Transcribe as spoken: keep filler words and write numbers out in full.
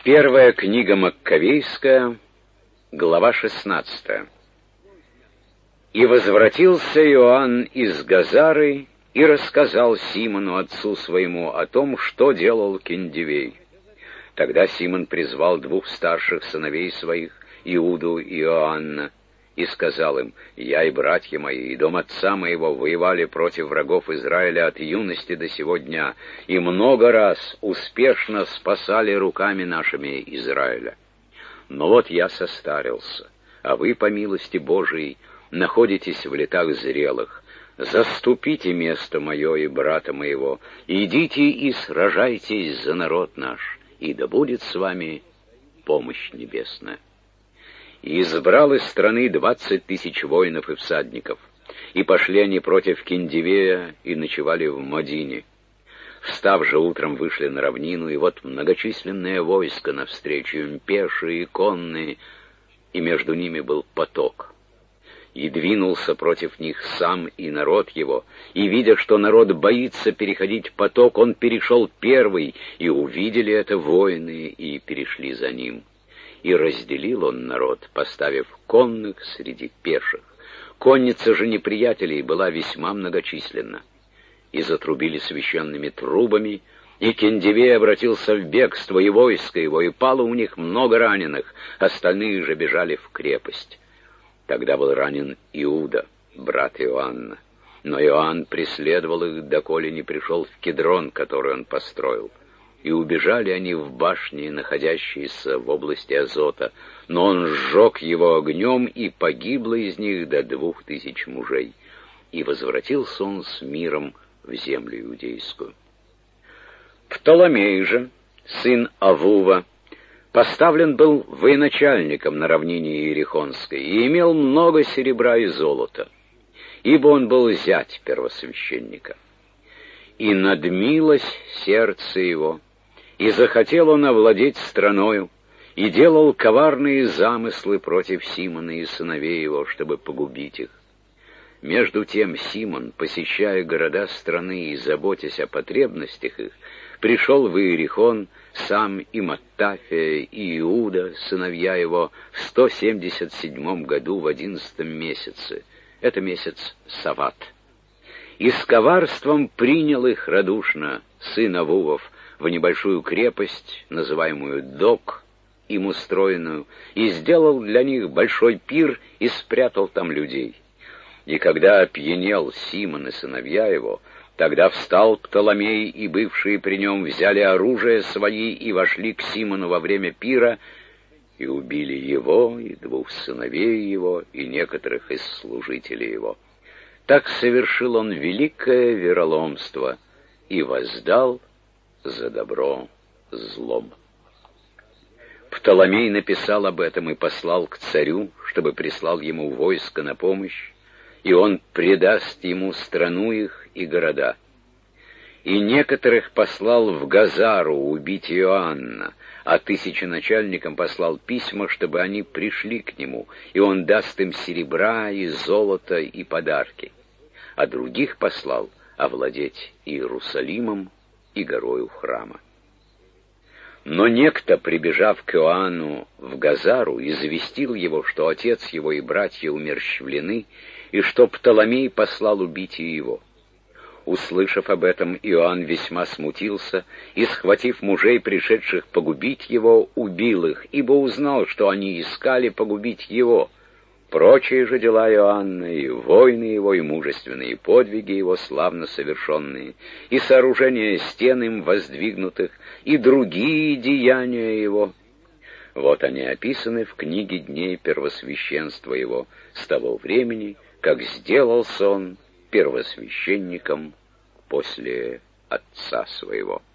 Первая книга Маккавейская, глава шестнадцатая. «И возвратился Иоанн из Газары и рассказал Симону, отцу своему, о том, что делал Кендивей. Тогда Симон призвал двух старших сыновей своих, Иуду и Иоанна, и сказал им: «Я и братья мои, и дом отца моего воевали против врагов Израиля от юности до сего дня, и много раз успешно спасали руками нашими Израиля. Но вот я состарился, а вы, по милости Божией, находитесь в летах зрелых. Заступите место мое и брата моего, идите и сражайтесь за народ наш, и да будет с вами помощь небесная». И избрал из страны двадцать тысяч воинов и всадников, и пошли они против Кендивея и ночевали в Модине. Встав же утром, вышли на равнину, и вот многочисленное войско навстречу им, пешие и конные, и между ними был поток. И двинулся против них сам и народ его, и, видя, что народ боится переходить поток, он перешел первый, и увидели это воины, и перешли за ним. И разделил он народ, поставив конных среди пеших. Конница же неприятелей была весьма многочисленна. И затрубили священными трубами, и Кендивей обратился в бегство, и войско его, и пало у них много раненых, остальные же бежали в крепость. Тогда был ранен Иуда, брат Иоанна. Но Иоанн преследовал их, доколе не пришел в Кедрон, который он построил. И убежали они в башни, находящиеся в области Азота, но он сжег его огнем, и погибло из них до двух тысяч мужей. И возвратился он с миром в землю иудейскую. Птоломей же, сын Авува, поставлен был военачальником на равнине Иерихонской, и имел много серебра и золота, ибо он был зять первосвященника. И надмилось сердце его, и захотел он овладеть страною, и делал коварные замыслы против Симона и сыновей его, чтобы погубить их. Между тем Симон, посещая города страны и заботясь о потребностях их, пришел в Иерихон, сам и Маттафия, и Иуда, сыновья его, в сто семьдесят седьмом году в одиннадцатом месяце. Это месяц Сават. И с коварством принял их радушно сын Авувов в небольшую крепость, называемую Док, им устроенную, и сделал для них большой пир и спрятал там людей. И когда опьянел Симон и сыновья его, тогда встал Птоломей, и бывшие при нем взяли оружие свои и вошли к Симону во время пира, и убили его, и двух сыновей его, и некоторых из служителей его. Так совершил он великое вероломство и воздал за добро злом. Птоломей написал об этом и послал к царю, чтобы прислал ему войско на помощь, и он предаст ему страну их и города. И некоторых послал в Газару убить Иоанна, а тысяченачальникам послал письма, чтобы они пришли к нему, и он даст им серебра и золото и подарки. А других послал овладеть Иерусалимом и горою храма. Но некто, прибежав к Иоанну в Газару, известил его, что отец его и братья умерщвлены, и что Птоломей послал убить и его. Услышав об этом, Иоанн весьма смутился, и, схватив мужей, пришедших погубить его, убил их, ибо узнал, что они искали погубить его. Прочие же дела Иоанна, и войны его, и мужественные подвиги его, славно совершенные, и сооружение стен им воздвигнутых, и другие деяния его, вот они описаны в книге дней первосвященства его, с того времени, как сделался он первосвященником после отца своего.